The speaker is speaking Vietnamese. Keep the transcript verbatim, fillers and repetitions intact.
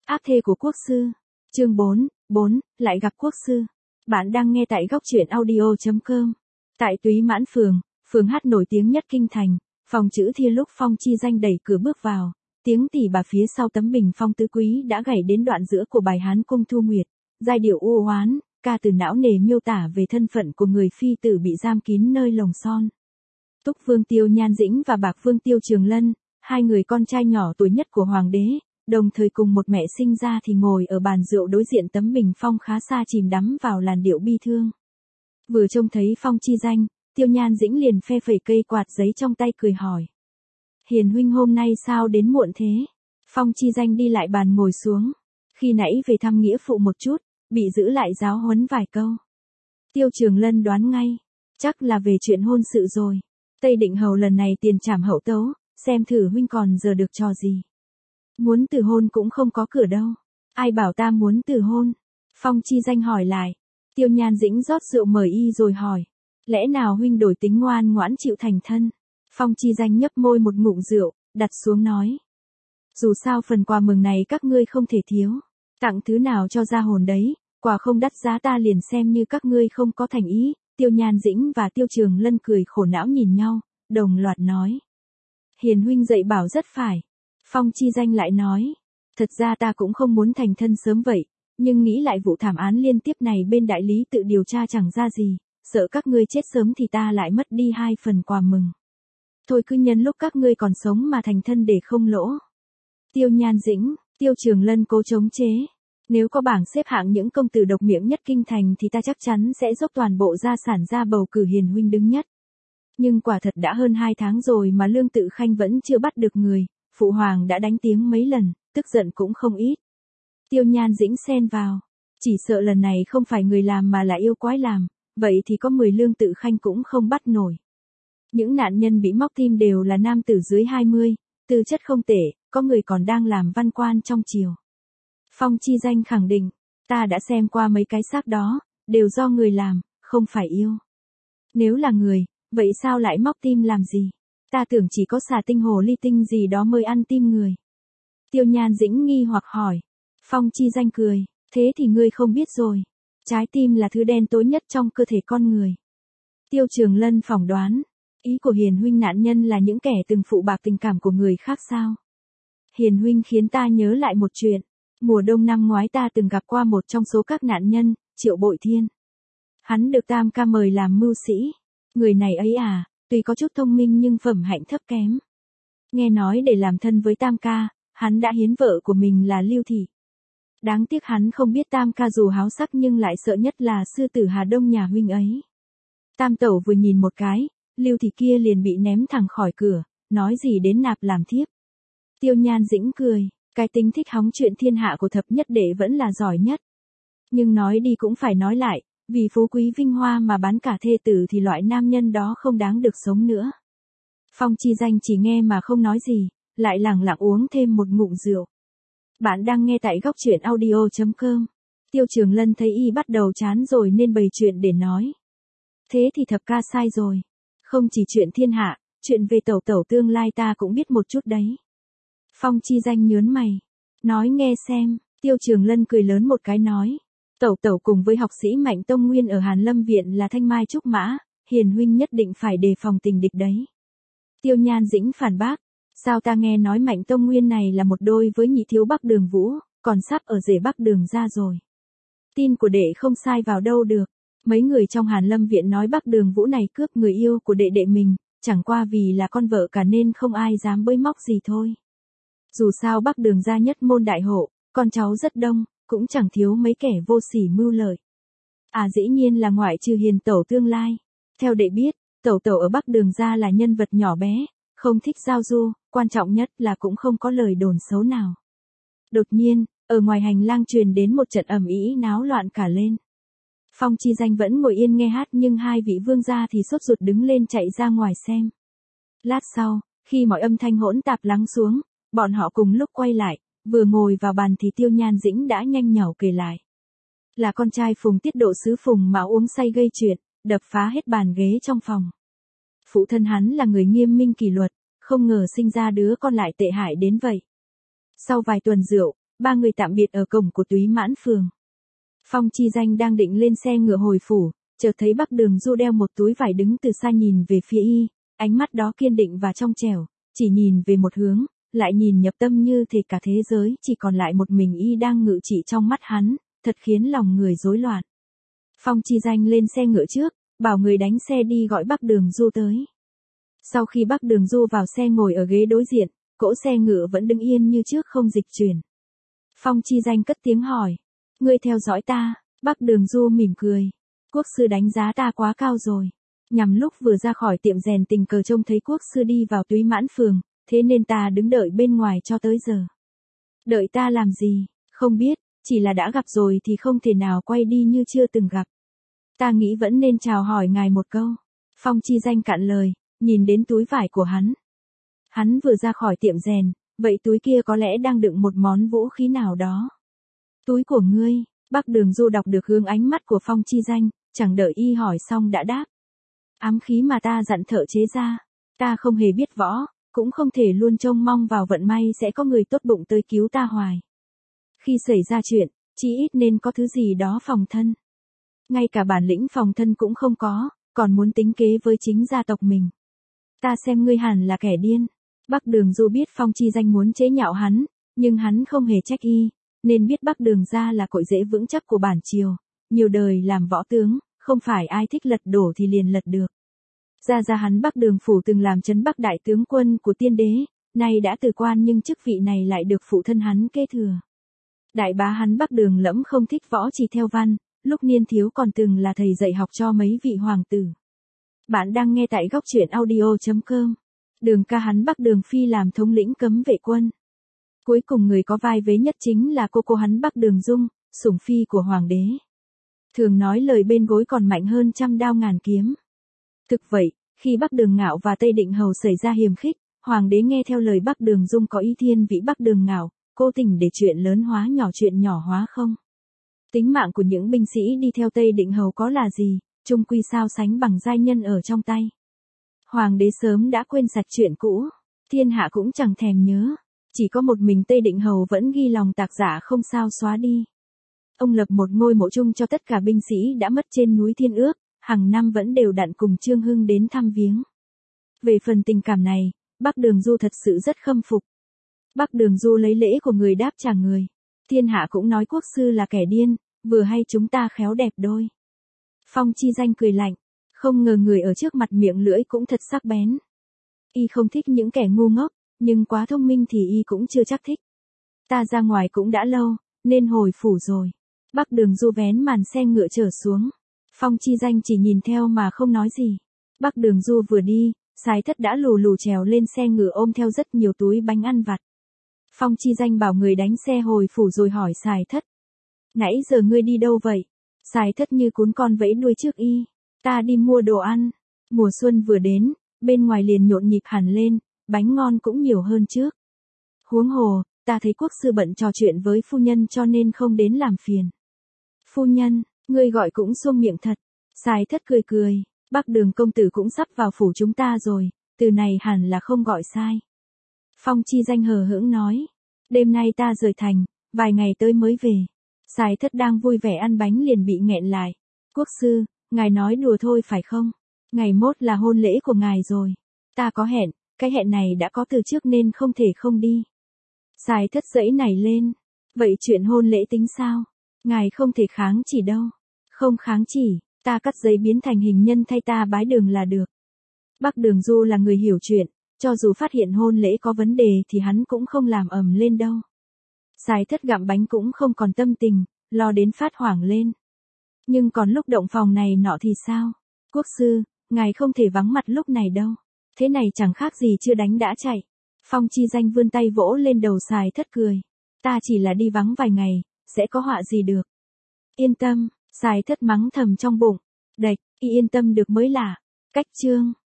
Áp thê của quốc sư. Chương bốn, bốn, lại gặp quốc sư. Bạn đang nghe tại góc truyện audio chấm com. Tại Túy Mãn Phường, phường hát nổi tiếng nhất kinh thành, phòng chữ Thiên lúc Phong Chi Danh đẩy cửa bước vào, tiếng tỉ bà phía sau tấm bình phong tứ quý đã gảy đến đoạn giữa của bài Hán Cung Thu Nguyệt, giai điệu u oán, ca từ não nề miêu tả về thân phận của người phi tử bị giam kín nơi lồng son. Túc Vương Tiêu Nhan Dĩnh và Bạc Vương Tiêu Trường Lân, hai người con trai nhỏ tuổi nhất của hoàng đế, đồng thời cùng một mẹ sinh ra thì ngồi ở bàn rượu đối diện tấm bình phong khá xa chìm đắm vào làn điệu bi thương. Vừa trông thấy Phong Chi Danh, Tiêu Nhan Dĩnh liền phe phẩy cây quạt giấy trong tay cười hỏi. Hiền huynh hôm nay sao đến muộn thế? Phong Chi Danh đi lại bàn ngồi xuống. Khi nãy về thăm nghĩa phụ một chút, bị giữ lại giáo huấn vài câu. Tiêu Trường Lân đoán ngay, chắc là về chuyện hôn sự rồi. Tây Định Hầu lần này tiền trảm hậu tấu, xem thử huynh còn giờ được trò gì. Muốn từ hôn cũng không có cửa đâu. Ai bảo ta muốn từ hôn? Phong Chi Danh hỏi lại. Tiêu Nhan Dĩnh rót rượu mời y rồi hỏi. Lẽ nào huynh đổi tính ngoan ngoãn chịu thành thân? Phong Chi Danh nhấp môi một ngụm rượu, đặt xuống nói. Dù sao phần quà mừng này các ngươi không thể thiếu. Tặng thứ nào cho ra hồn đấy, quà không đắt giá ta liền xem như các ngươi không có thành ý. Tiêu Nhan Dĩnh và Tiêu Trường Lân cười khổ não nhìn nhau, đồng loạt nói. Hiền huynh dạy bảo rất phải. Phong Chi Danh lại nói. Thật ra ta cũng không muốn thành thân sớm vậy, nhưng nghĩ lại vụ thảm án liên tiếp này bên đại lý tự điều tra chẳng ra gì, sợ các ngươi chết sớm thì ta lại mất đi hai phần quà mừng. Thôi cứ nhân lúc các ngươi còn sống mà thành thân để không lỗ. Tiêu Nhan Dĩnh, Tiêu Trường Lân cố chống chế. Nếu có bảng xếp hạng những công tử độc miệng nhất kinh thành thì ta chắc chắn sẽ dốc toàn bộ gia sản ra bầu cử Hiền huynh đứng nhất. Nhưng quả thật đã hơn hai tháng rồi mà Lương Tự Khanh vẫn chưa bắt được người, Phụ Hoàng đã đánh tiếng mấy lần, tức giận cũng không ít. Tiêu Nhan Dĩnh xen vào. Chỉ sợ lần này không phải người làm mà là yêu quái làm, vậy thì có mười Lương Tự Khanh cũng không bắt nổi. Những nạn nhân bị móc tim đều là nam tử dưới hai mươi, tư chất không tệ, có người còn đang làm văn quan trong triều. Phong Chi Danh khẳng định, ta đã xem qua mấy cái xác đó, đều do người làm, không phải yêu. Nếu là người, vậy sao lại móc tim làm gì? Ta tưởng chỉ có xà tinh hồ ly tinh gì đó mới ăn tim người. Tiêu Nhan Dĩnh nghi hoặc hỏi. Phong Chi Danh cười, thế thì ngươi không biết rồi. Trái tim là thứ đen tối nhất trong cơ thể con người. Tiêu Trường Lân phỏng đoán, ý của Hiền huynh nạn nhân là những kẻ từng phụ bạc tình cảm của người khác sao? Hiền huynh khiến ta nhớ lại một chuyện. Mùa đông năm ngoái ta từng gặp qua một trong số các nạn nhân, Triệu Bội Thiên. Hắn được Tam ca mời làm mưu sĩ. Người này ấy à, tuy có chút thông minh nhưng phẩm hạnh thấp kém. Nghe nói để làm thân với Tam ca, hắn đã hiến vợ của mình là Lưu Thị. Đáng tiếc hắn không biết Tam ca dù háo sắc nhưng lại sợ nhất là sư tử Hà Đông nhà huynh ấy. Tam tẩu vừa nhìn một cái, Lưu Thị kia liền bị ném thẳng khỏi cửa, nói gì đến nạp làm thiếp. Tiêu Nhan Dĩnh cười, cái tính thích hóng chuyện thiên hạ của thập nhất đệ vẫn là giỏi nhất. Nhưng nói đi cũng phải nói lại, vì phú quý vinh hoa mà bán cả thê tử thì loại nam nhân đó không đáng được sống nữa. Phong Chi Danh chỉ nghe mà không nói gì, lại lẳng lặng uống thêm một ngụm rượu. Bạn đang nghe tại góc truyện audio chấm com. Tiêu Trường Lân thấy y bắt đầu chán rồi nên bày chuyện để nói. Thế thì thập ca sai rồi. Không chỉ chuyện thiên hạ, chuyện về tẩu tẩu tương lai ta cũng biết một chút đấy. Phong Chi Danh nhớn mày. Nói nghe xem, Tiêu Trường Lân cười lớn một cái nói. Tẩu tẩu cùng với học sĩ Mạnh Tông Nguyên ở Hàn Lâm Viện là thanh mai trúc mã, Hiền huynh nhất định phải đề phòng tình địch đấy. Tiêu Nhan Dĩnh phản bác. Sao ta nghe nói Mạnh Tông Nguyên này là một đôi với nhị thiếu Bắc Đường Vũ, còn sắp ở rể Bắc Đường ra rồi. Tin của đệ không sai vào đâu được. Mấy người trong Hàn Lâm Viện nói Bắc Đường Vũ này cướp người yêu của đệ đệ mình, chẳng qua vì là con vợ cả nên không ai dám bới móc gì thôi. Dù sao Bắc Đường gia nhất môn đại hộ, con cháu rất đông, cũng chẳng thiếu mấy kẻ vô sỉ mưu lợi. À dĩ nhiên là ngoại trừ Hiền tẩu tương lai. Theo đệ biết, tẩu tẩu ở Bắc Đường gia là nhân vật nhỏ bé, không thích giao du, quan trọng nhất là cũng không có lời đồn xấu nào. Đột nhiên, ở ngoài hành lang truyền đến một trận ầm ĩ náo loạn cả lên. Phong Chi Danh vẫn ngồi yên nghe hát nhưng hai vị vương gia thì sốt ruột đứng lên chạy ra ngoài xem. Lát sau, khi mọi âm thanh hỗn tạp lắng xuống, bọn họ cùng lúc quay lại, vừa ngồi vào bàn thì Tiêu Nhan Dĩnh đã nhanh nhảu kể lại. Là con trai Phùng Tiết Độ sứ Phùng mà uống say gây chuyện, đập phá hết bàn ghế trong phòng. Phụ thân hắn là người nghiêm minh kỷ luật, không ngờ sinh ra đứa con lại tệ hại đến vậy. Sau vài tuần rượu, ba người tạm biệt ở cổng của Túy Mãn Phường. Phong Chi Danh đang định lên xe ngựa hồi phủ, chợt thấy Bắc Đường Du đeo một túi vải đứng từ xa nhìn về phía y, ánh mắt đó kiên định và trong trẻo, chỉ nhìn về một hướng, lại nhìn nhập tâm như thể cả thế giới chỉ còn lại một mình y đang ngự trị trong mắt hắn, thật khiến lòng người rối loạn. Phong Chi Danh lên xe ngựa trước, bảo người đánh xe đi gọi Bắc Đường Du tới. Sau khi Bắc Đường Du vào xe ngồi ở ghế đối diện, cỗ xe ngựa vẫn đứng yên như trước không dịch chuyển. Phong Chi Danh cất tiếng hỏi, ngươi theo dõi ta? Bắc Đường Du mỉm cười, quốc sư đánh giá ta quá cao rồi. Nhằm lúc vừa ra khỏi tiệm rèn tình cờ trông thấy quốc sư đi vào Túy Mãn Phường, thế nên ta đứng đợi bên ngoài cho tới giờ. Đợi ta làm gì? Không biết, chỉ là đã gặp rồi thì không thể nào quay đi như chưa từng gặp. Ta nghĩ vẫn nên chào hỏi ngài một câu. Phong Chi Danh cạn lời, nhìn đến túi vải của hắn. Hắn vừa ra khỏi tiệm rèn, vậy túi kia có lẽ đang đựng một món vũ khí nào đó. Túi của ngươi, Bắc Đường Du đọc được hướng ánh mắt của Phong Chi Danh, chẳng đợi y hỏi xong đã đáp. Ám khí mà ta dặn thợ chế ra, ta không hề biết võ, cũng không thể luôn trông mong vào vận may sẽ có người tốt bụng tới cứu ta hoài. Khi xảy ra chuyện, chí ít nên có thứ gì đó phòng thân. Ngay cả bản lĩnh phòng thân cũng không có, còn muốn tính kế với chính gia tộc mình. Ta xem ngươi hẳn là kẻ điên. Bắc Đường Du biết Phong Chi Danh muốn chế nhạo hắn, nhưng hắn không hề trách y, nên biết Bắc Đường gia là cội rễ vững chắc của bản triều, nhiều đời làm võ tướng, không phải ai thích lật đổ thì liền lật được. Gia gia hắn Bắc Đường Phủ từng làm trấn Bắc đại tướng quân của tiên đế, nay đã từ quan nhưng chức vị này lại được phụ thân hắn kế thừa. Đại bá hắn Bắc Đường Lẫm không thích võ chỉ theo văn, lúc niên thiếu còn từng là thầy dạy học cho mấy vị hoàng tử. Bạn đang nghe tại góc truyện audio chấm com. Đường ca hắn Bắc Đường Phi làm thống lĩnh cấm vệ quân. Cuối cùng người có vai vế nhất chính là cô cô hắn Bắc Đường Dung, sủng phi của hoàng đế. Thường nói lời bên gối còn mạnh hơn trăm đao ngàn kiếm. Thực vậy, khi Bắc Đường Ngạo và Tây Định Hầu xảy ra hiềm khích, hoàng đế nghe theo lời Bắc Đường Dung có ý thiên vị Bắc Đường Ngạo, cố tình để chuyện lớn hóa nhỏ chuyện nhỏ hóa không. Tính mạng của những binh sĩ đi theo Tây Định Hầu có là gì, chung quy sao sánh bằng giai nhân ở trong tay. Hoàng đế sớm đã quên sạch chuyện cũ, thiên hạ cũng chẳng thèm nhớ, chỉ có một mình Tây Định Hầu vẫn ghi lòng tạc giả không sao xóa đi. Ông lập một ngôi mộ chung cho tất cả binh sĩ đã mất trên núi Thiên Ước, hàng năm vẫn đều đặn cùng Trương Hưng đến thăm viếng. Về phần tình cảm này, Bắc Đường Du thật sự rất khâm phục. Bắc Đường Du lấy lễ của người đáp trả người. Thiên hạ cũng nói quốc sư là kẻ điên, vừa hay chúng ta khéo đẹp đôi. Phong Chi Danh cười lạnh, không ngờ người ở trước mặt miệng lưỡi cũng thật sắc bén. Y không thích những kẻ ngu ngốc, nhưng quá thông minh thì y cũng chưa chắc thích. Ta ra ngoài cũng đã lâu, nên hồi phủ rồi. Bắc Đường Du vén màn xe ngựa trở xuống. Phong Chi Danh chỉ nhìn theo mà không nói gì. Bắc Đường Du vừa đi, Sái Thất đã lù lù trèo lên xe ngựa ôm theo rất nhiều túi bánh ăn vặt. Phong Chi Danh bảo người đánh xe hồi phủ rồi hỏi Sái Thất. Nãy giờ ngươi đi đâu vậy? Sái Thất như cún con vẫy đuôi trước y. Ta đi mua đồ ăn. Mùa xuân vừa đến, bên ngoài liền nhộn nhịp hẳn lên, bánh ngon cũng nhiều hơn trước. Huống hồ, ta thấy quốc sư bận trò chuyện với phu nhân cho nên không đến làm phiền. Phu nhân, ngươi gọi cũng suông miệng thật. Sái Thất cười cười, Bắc Đường công tử cũng sắp vào phủ chúng ta rồi, từ này hẳn là không gọi sai. Phong Chi Danh hờ hững nói, đêm nay ta rời thành, vài ngày tới mới về. Sái Thất đang vui vẻ ăn bánh liền bị nghẹn lại. Quốc sư, ngài nói đùa thôi phải không? Ngày mốt là hôn lễ của ngài rồi. Ta có hẹn, cái hẹn này đã có từ trước nên không thể không đi. Sái Thất giãy nảy lên. Vậy chuyện hôn lễ tính sao? Ngài không thể kháng chỉ đâu. Không kháng chỉ, ta cắt giấy biến thành hình nhân thay ta bái đường là được. Bắc Đường Du là người hiểu chuyện, cho dù phát hiện hôn lễ có vấn đề thì hắn cũng không làm ầm lên đâu. Sái Thất gặm bánh cũng không còn tâm tình, lo đến phát hoảng lên. Nhưng còn lúc động phòng này nọ thì sao? Quốc sư, ngài không thể vắng mặt lúc này đâu. Thế này chẳng khác gì chưa đánh đã chạy. Phong Chi Danh vươn tay vỗ lên đầu Sái Thất cười. Ta chỉ là đi vắng vài ngày, sẽ có họa gì được. Yên tâm, Sái Thất mắng thầm trong bụng. Đạch, y yên tâm được mới lạ. Cách chương.